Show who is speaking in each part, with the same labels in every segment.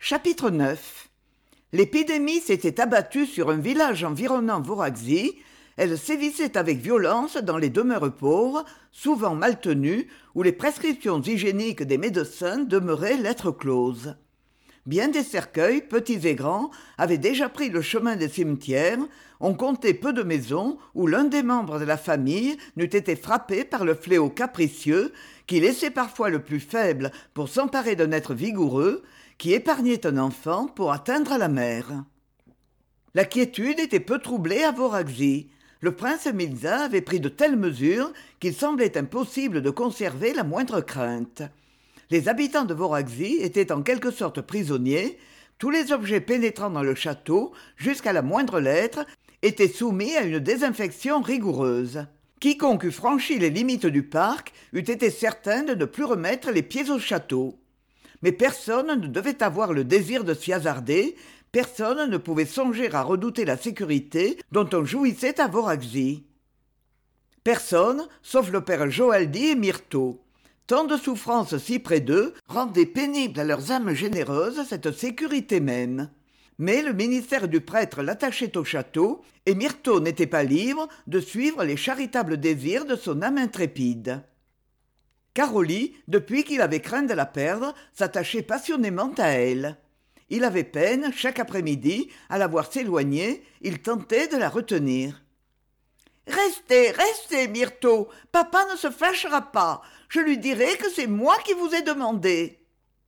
Speaker 1: Chapitre 9. L'épidémie s'était abattue sur un village environnant Voraxy. Elle sévissait avec violence dans les demeures pauvres, souvent mal tenues, où les prescriptions hygiéniques des médecins demeuraient lettres closes. Bien des cercueils, petits et grands, avaient déjà pris le chemin des cimetières. On comptait peu de maisons où l'un des membres de la famille n'eût été frappé par le fléau capricieux qui laissait parfois le plus faible pour s'emparer d'un être vigoureux, qui épargnait un enfant pour atteindre la mère. La quiétude était peu troublée à Voraxy. Le prince Milza avait pris de telles mesures qu'il semblait impossible de conserver la moindre crainte. Les habitants de Voraxy étaient en quelque sorte prisonniers. Tous les objets pénétrant dans le château, jusqu'à la moindre lettre, étaient soumis à une désinfection rigoureuse. Quiconque eût franchi les limites du parc eût été certain de ne plus remettre les pieds au château. Mais personne ne devait avoir le désir de s'y hasarder, personne ne pouvait songer à redouter la sécurité dont on jouissait à Voraxy. Personne, sauf le père Joaldi et Myrtho. Tant de souffrances si près d'eux rendaient pénible à leurs âmes généreuses cette sécurité même. Mais le ministère du prêtre l'attachait au château, et Myrtho n'était pas libre de suivre les charitables désirs de son âme intrépide. Caroli, depuis qu'il avait craint de la perdre, s'attachait passionnément à elle. Il avait peine, chaque après-midi, à la voir s'éloigner, il tentait de la retenir. « Restez, restez, Myrtho, papa ne se fâchera pas, je lui dirai que c'est moi qui vous ai demandé. »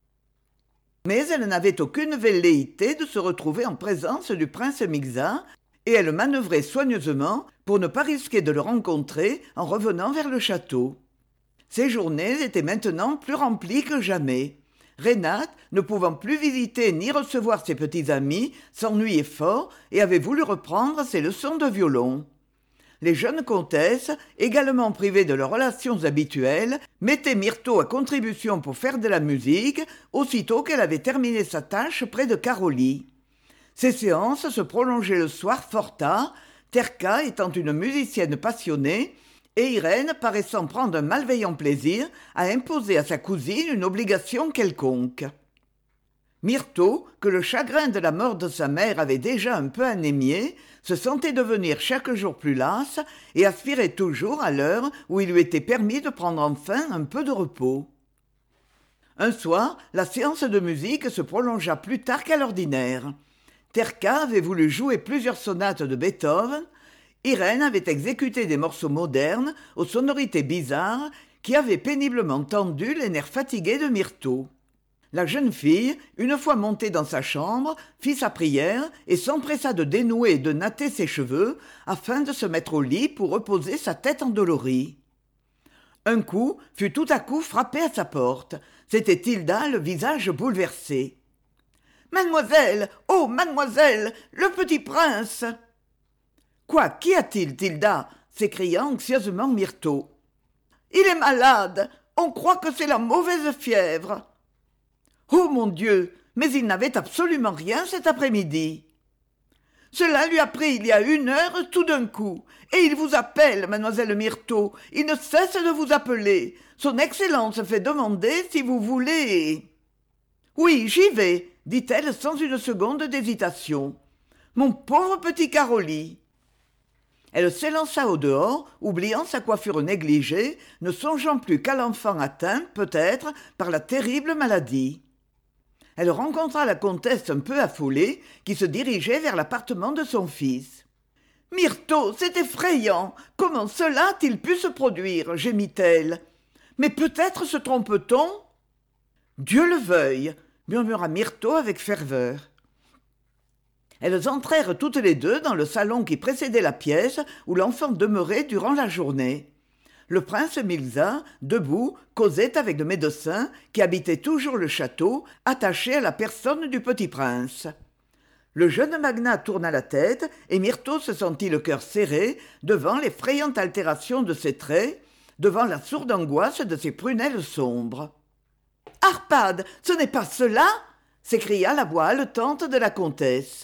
Speaker 1: Mais elle n'avait aucune velléité de se retrouver en présence du prince Milza, et elle manœuvrait soigneusement pour ne pas risquer de le rencontrer en revenant vers le château. Ses journées étaient maintenant plus remplies que jamais. Renate, ne pouvant plus visiter ni recevoir ses petits amis, s'ennuyait fort et avait voulu reprendre ses leçons de violon. Les jeunes comtesses, également privées de leurs relations habituelles, mettaient Myrtho à contribution pour faire de la musique, aussitôt qu'elle avait terminé sa tâche près de Caroli. Ces séances se prolongeaient le soir fort tard, Terka étant une musicienne passionnée, et Irène paraissant prendre un malveillant plaisir à imposer à sa cousine une obligation quelconque. Myrtho, que le chagrin de la mort de sa mère avait déjà un peu anémiée, se sentait devenir chaque jour plus lasse et aspirait toujours à l'heure où il lui était permis de prendre enfin un peu de repos. Un soir, la séance de musique se prolongea plus tard qu'à l'ordinaire. Terka avait voulu jouer plusieurs sonates de Beethoven. Irène avait exécuté des morceaux modernes aux sonorités bizarres qui avaient péniblement tendu les nerfs fatigués de Myrtho. La jeune fille, une fois montée dans sa chambre, fit sa prière et s'empressa de dénouer et de natter ses cheveux afin de se mettre au lit pour reposer sa tête endolorie. Un coup fut tout à coup frappé à sa porte. C'était Hilda, le visage bouleversé. « Mademoiselle, oh mademoiselle, le petit prince !»« Quoi, qu'y a-t-il, Hilda ?» s'écria anxieusement Myrtho. « Il est malade, on croit que c'est la mauvaise fièvre. » « Oh mon Dieu, mais il n'avait absolument rien cet après-midi. »« Cela lui a pris il y a 1 heure tout d'un coup. Et il vous appelle, mademoiselle Myrtho, il ne cesse de vous appeler. Son Excellence fait demander si vous voulez... »« Oui, j'y vais, » dit-elle sans une seconde d'hésitation. « Mon pauvre petit Caroli !» Elle s'élança au dehors, oubliant sa coiffure négligée, ne songeant plus qu'à l'enfant atteint, peut-être, par la terrible maladie. Elle rencontra la comtesse un peu affolée, qui se dirigeait vers l'appartement de son fils. « Myrtho, c'est effrayant. Comment cela a-t-il pu se produire ?» gémit-elle. « Mais peut-être se trompe-t-on ?»« Dieu le veuille !» murmura Myrtho avec ferveur. Elles entrèrent toutes les deux dans le salon qui précédait la pièce où l'enfant demeurait durant la journée. Le prince Milza, debout, causait avec le médecin qui habitait toujours le château, attaché à la personne du petit prince. Le jeune magnat tourna la tête et Myrtho se sentit le cœur serré devant l'effrayante altération de ses traits, devant la sourde angoisse de ses prunelles sombres. « Arpad, ce n'est pas cela !» s'écria la voix haletante de la comtesse.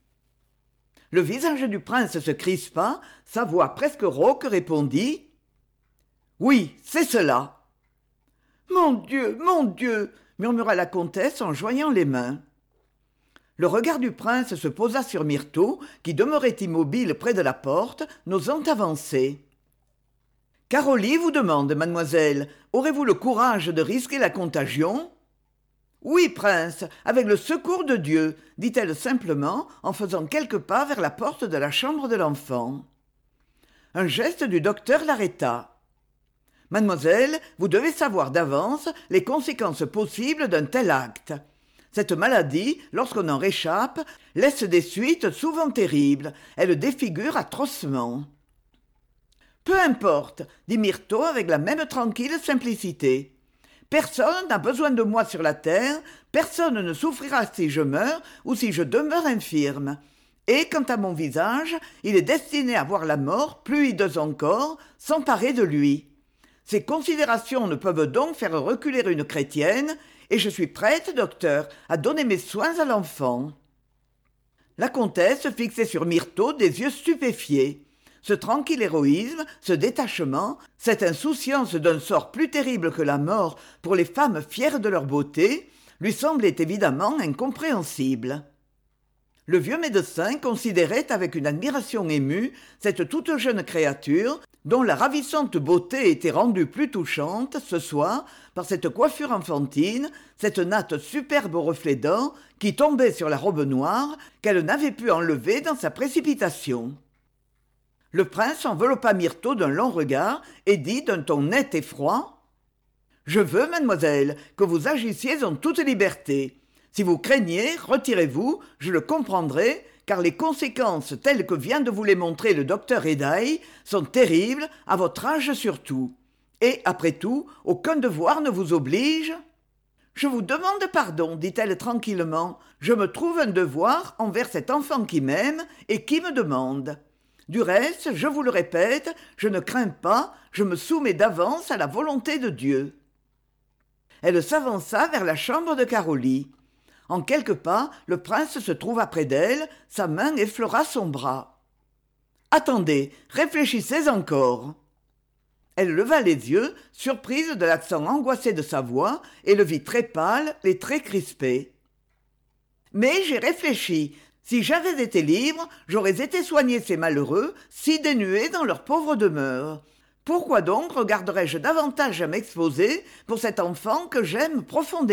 Speaker 1: Le visage du prince se crispa, sa voix presque rauque répondit « Oui, c'est cela. »« Mon Dieu, murmura la comtesse en joignant les mains. Le regard du prince se posa sur Myrtho, qui demeurait immobile près de la porte, n'osant avancer. « Caroli vous demande, mademoiselle, aurez-vous le courage de risquer la contagion ?»« Oui, prince, avec le secours de Dieu, » dit-elle simplement en faisant quelques pas vers la porte de la chambre de l'enfant. Un geste du docteur l'arrêta. « Mademoiselle, vous devez savoir d'avance les conséquences possibles d'un tel acte. Cette maladie, lorsqu'on en réchappe, laisse des suites souvent terribles. Elle défigure atrocement. »« Peu importe, » dit Myrtho avec la même tranquille simplicité. « Personne n'a besoin de moi sur la terre, personne ne souffrira si je meurs ou si je demeure infirme. Et quant à mon visage, il est destiné à voir la mort, plus hideuse encore, s'emparer de lui. Ces considérations ne peuvent donc faire reculer une chrétienne, et je suis prête, docteur, à donner mes soins à l'enfant. » La comtesse fixait sur Myrtho des yeux stupéfiés. Ce tranquille héroïsme, ce détachement, cette insouciance d'un sort plus terrible que la mort pour les femmes fières de leur beauté, lui semblaient évidemment incompréhensibles. Le vieux médecin considérait avec une admiration émue cette toute jeune créature dont la ravissante beauté était rendue plus touchante ce soir par cette coiffure enfantine, cette natte superbe aux reflets d'or qui tombait sur la robe noire qu'elle n'avait pu enlever dans sa précipitation. Le prince enveloppa Myrtho d'un long regard et dit d'un ton net et froid : « Je veux, mademoiselle, que vous agissiez en toute liberté. Si vous craignez, retirez-vous, je le comprendrai, car les conséquences telles que vient de vous les montrer le docteur Hédaille sont terribles, à votre âge surtout. Et, après tout, aucun devoir ne vous oblige. »« Je vous demande pardon, dit-elle tranquillement. Je me trouve un devoir envers cet enfant qui m'aime et qui me demande. Du reste, je vous le répète, je ne crains pas, je me soumets d'avance à la volonté de Dieu. » Elle s'avança vers la chambre de Caroli. En quelques pas, le prince se trouva près d'elle, sa main effleura son bras. « Attendez, réfléchissez encore. » Elle leva les yeux, surprise de l'accent angoissé de sa voix, et le vit très pâle, les traits crispés. « Mais j'ai réfléchi. Si j'avais été libre, j'aurais été soigner ces malheureux, si dénués dans leur pauvre demeure. Pourquoi donc regarderais-je davantage à m'exposer pour cet enfant que j'aime profondément ?»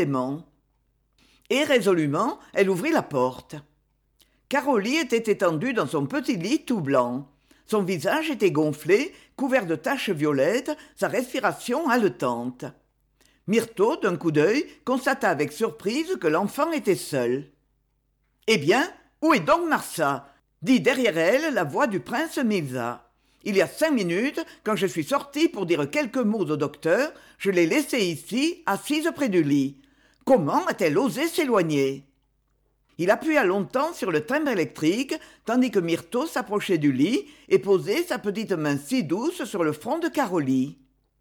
Speaker 1: Et résolument, elle ouvrit la porte. Caroli était étendue dans son petit lit tout blanc. Son visage était gonflé, couvert de taches violettes, sa respiration haletante. Myrtho, d'un coup d'œil, constata avec surprise que l'enfant était seul. « Eh bien, où est donc Marsat ?» dit derrière elle la voix du prince Mirza. « Il y a 5 minutes, quand je suis sortie pour dire quelques mots au docteur, je l'ai laissée ici, assise près du lit. Comment a-t-elle osé s'éloigner ?» Il appuya longtemps sur le timbre électrique, tandis que Myrtho s'approchait du lit et posait sa petite main si douce sur le front de Caroli.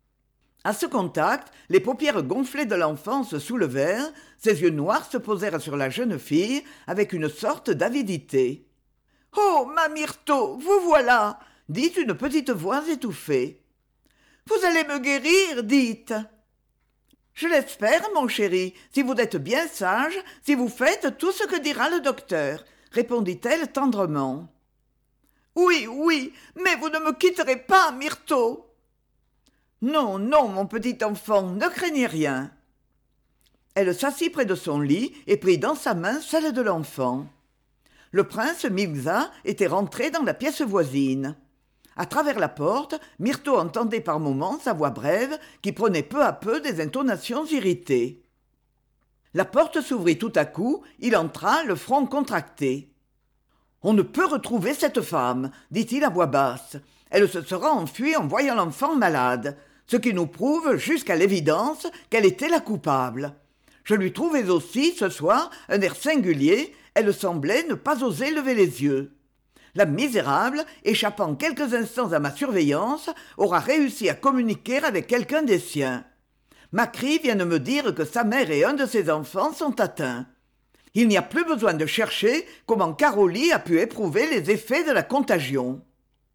Speaker 1: À ce contact, les paupières gonflées de l'enfant se soulevèrent, ses yeux noirs se posèrent sur la jeune fille avec une sorte d'avidité. « Oh, ma Myrtho, vous voilà !» dit une petite voix étouffée. « Vous allez me guérir, dites !»« Je l'espère, mon chéri, si vous êtes bien sage, si vous faites tout ce que dira le docteur, » répondit-elle tendrement. « Oui, oui, mais vous ne me quitterez pas, Myrtho !»« Non, non, mon petit enfant, ne craignez rien. » Elle s'assit près de son lit et prit dans sa main celle de l'enfant. Le prince Mirza était rentré dans la pièce voisine. À travers la porte, Myrtho entendait par moments sa voix brève qui prenait peu à peu des intonations irritées. La porte s'ouvrit tout à coup, il entra, le front contracté. « On ne peut retrouver cette femme, dit-il à voix basse. Elle se sera enfuie en voyant l'enfant malade, ce qui nous prouve jusqu'à l'évidence qu'elle était la coupable. Je lui trouvais aussi, ce soir, un air singulier, elle semblait ne pas oser lever les yeux. La misérable, échappant quelques instants à ma surveillance, aura réussi à communiquer avec quelqu'un des siens. Macri vient de me dire que sa mère et un de ses enfants sont atteints. Il n'y a plus besoin de chercher comment Caroli a pu éprouver les effets de la contagion. »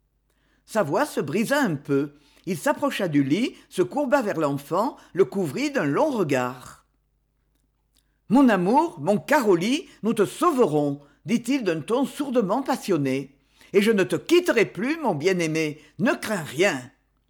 Speaker 1: Sa voix se brisa un peu. Il s'approcha du lit, se courba vers l'enfant, le couvrit d'un long regard. Mon amour, mon Caroli, nous te sauverons, dit-il d'un ton sourdement passionné. Et je ne te quitterai plus, mon bien-aimé, ne crains rien.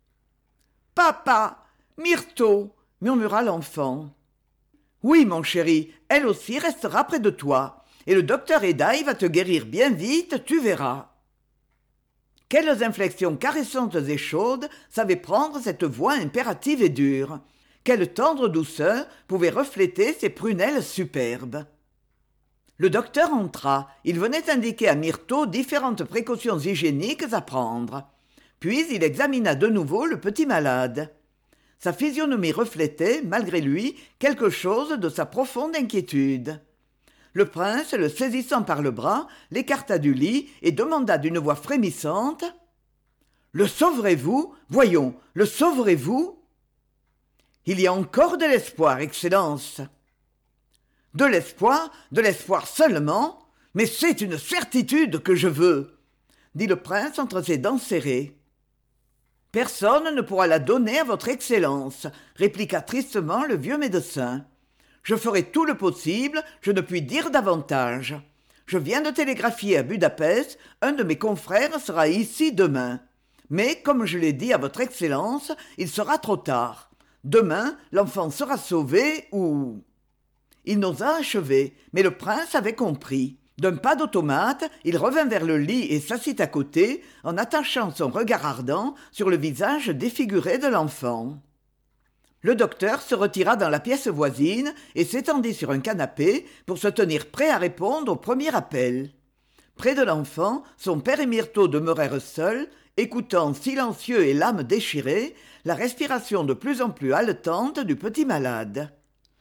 Speaker 1: Papa, Myrtho, murmura l'enfant. Oui, mon chéri, elle aussi restera près de toi, et le docteur Hédaille va te guérir bien vite, tu verras. Quelles inflexions caressantes et chaudes savait prendre cette voix impérative et dure. Quelle tendre douceur pouvait refléter ces prunelles superbes. Le docteur entra. Il venait indiquer à Myrtho différentes précautions hygiéniques à prendre. Puis il examina de nouveau le petit malade. Sa physionomie reflétait, malgré lui, quelque chose de sa profonde inquiétude. Le prince, le saisissant par le bras, l'écarta du lit et demanda d'une voix frémissante « Le sauverez-vous ? Voyons, le sauverez-vous » « Il y a encore de l'espoir, Excellence. » « De l'espoir seulement, mais c'est une certitude que je veux, » dit le prince entre ses dents serrées. « Personne ne pourra la donner à votre Excellence, » répliqua tristement le vieux médecin. « Je ferai tout le possible, je ne puis dire davantage. Je viens de télégraphier à Budapest, un de mes confrères sera ici demain. Mais, comme je l'ai dit à votre Excellence, il sera trop tard. Demain, l'enfant sera sauvé ou... » Il n'osa achever, mais le prince avait compris. D'un pas d'automate, il revint vers le lit et s'assit à côté, en attachant son regard ardent sur le visage défiguré de l'enfant. Le docteur se retira dans la pièce voisine et s'étendit sur un canapé pour se tenir prêt à répondre au premier appel. Près de l'enfant, son père et Myrtho demeurèrent seuls, écoutant silencieux et l'âme déchirée la respiration de plus en plus haletante du petit malade.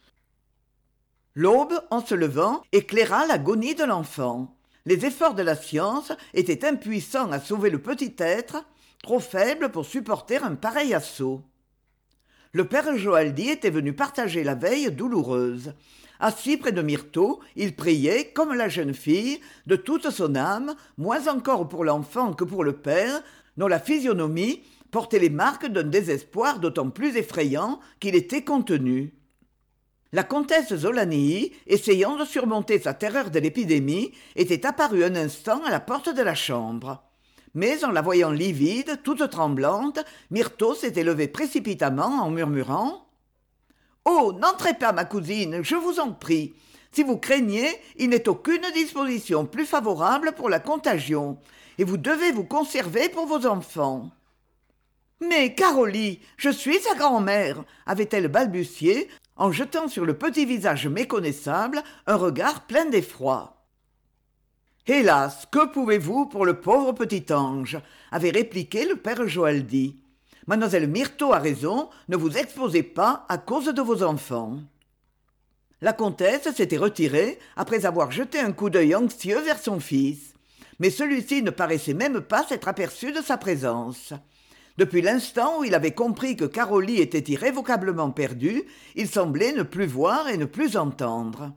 Speaker 1: L'aube, en se levant, éclaira l'agonie de l'enfant. Les efforts de la science étaient impuissants à sauver le petit être, trop faible pour supporter un pareil assaut. Le père Joaldi était venu partager la veille douloureuse. Assis près de Myrtho, il priait, comme la jeune fille, de toute son âme, moins encore pour l'enfant que pour le père, dont la physionomie portait les marques d'un désespoir d'autant plus effrayant qu'il était contenu. La comtesse Zolanii, essayant de surmonter sa terreur de l'épidémie, était apparue un instant à la porte de la chambre. Mais en la voyant livide, toute tremblante, Myrtho s'était levée précipitamment en murmurant « Oh, n'entrez pas, ma cousine, je vous en prie. Si vous craignez, il n'est aucune disposition plus favorable pour la contagion, et vous devez vous conserver pour vos enfants. » « Mais, Caroli, je suis sa grand-mère, » avait-elle balbutié, en jetant sur le petit visage méconnaissable un regard plein d'effroi. « Hélas, que pouvez-vous pour le pauvre petit ange ?» avait répliqué le père Joaldi. « Mademoiselle Myrtho a raison, ne vous exposez pas à cause de vos enfants. » La comtesse s'était retirée après avoir jeté un coup d'œil anxieux vers son fils. Mais celui-ci ne paraissait même pas s'être aperçu de sa présence. Depuis l'instant où il avait compris que Caroli était irrévocablement perdue, il semblait ne plus voir et ne plus entendre.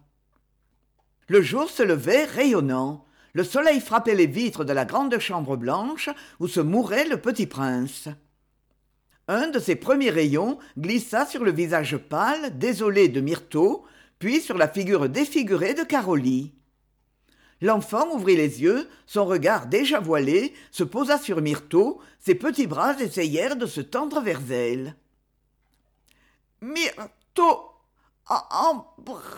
Speaker 1: Le jour se levait rayonnant. Le soleil frappait les vitres de la grande chambre blanche où se mourait le petit prince. Un de ses premiers rayons glissa sur le visage pâle, désolé de Myrtho, puis sur la figure défigurée de Caroli. L'enfant ouvrit les yeux, son regard déjà voilé se posa sur Myrtho, ses petits bras essayèrent de se tendre vers elle. « Myrtho, embrassez !»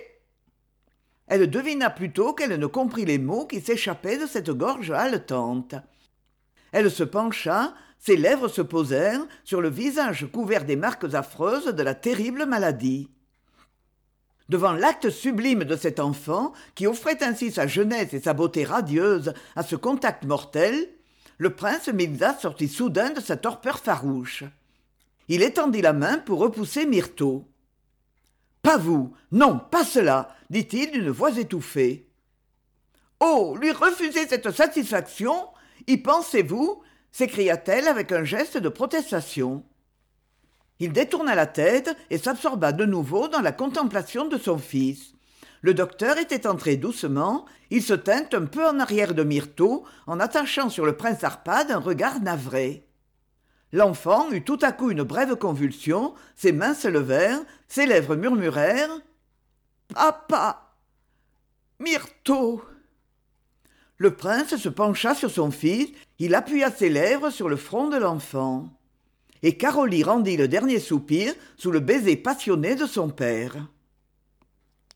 Speaker 1: Elle devina plutôt qu'elle ne comprit les mots qui s'échappaient de cette gorge haletante. Elle se pencha, ses lèvres se posèrent sur le visage couvert des marques affreuses de la terrible maladie. Devant l'acte sublime de cet enfant, qui offrait ainsi sa jeunesse et sa beauté radieuse à ce contact mortel, le prince Milza sortit soudain de sa torpeur farouche. Il étendit la main pour repousser Myrtho. « Pas vous, non, pas cela !» dit-il d'une voix étouffée. « Oh, lui refuser cette satisfaction, y pensez-vous ?» s'écria-t-elle avec un geste de protestation. Il détourna la tête et s'absorba de nouveau dans la contemplation de son fils. Le docteur était entré doucement, il se tint un peu en arrière de Myrtho en attachant sur le prince Arpad un regard navré. L'enfant eut tout à coup une brève convulsion, ses mains se levèrent, ses lèvres murmurèrent Papa. Myrtho. Le prince se pencha sur son fils, il appuya ses lèvres sur le front de l'enfant. Et Caroli rendit le dernier soupir sous le baiser passionné de son père.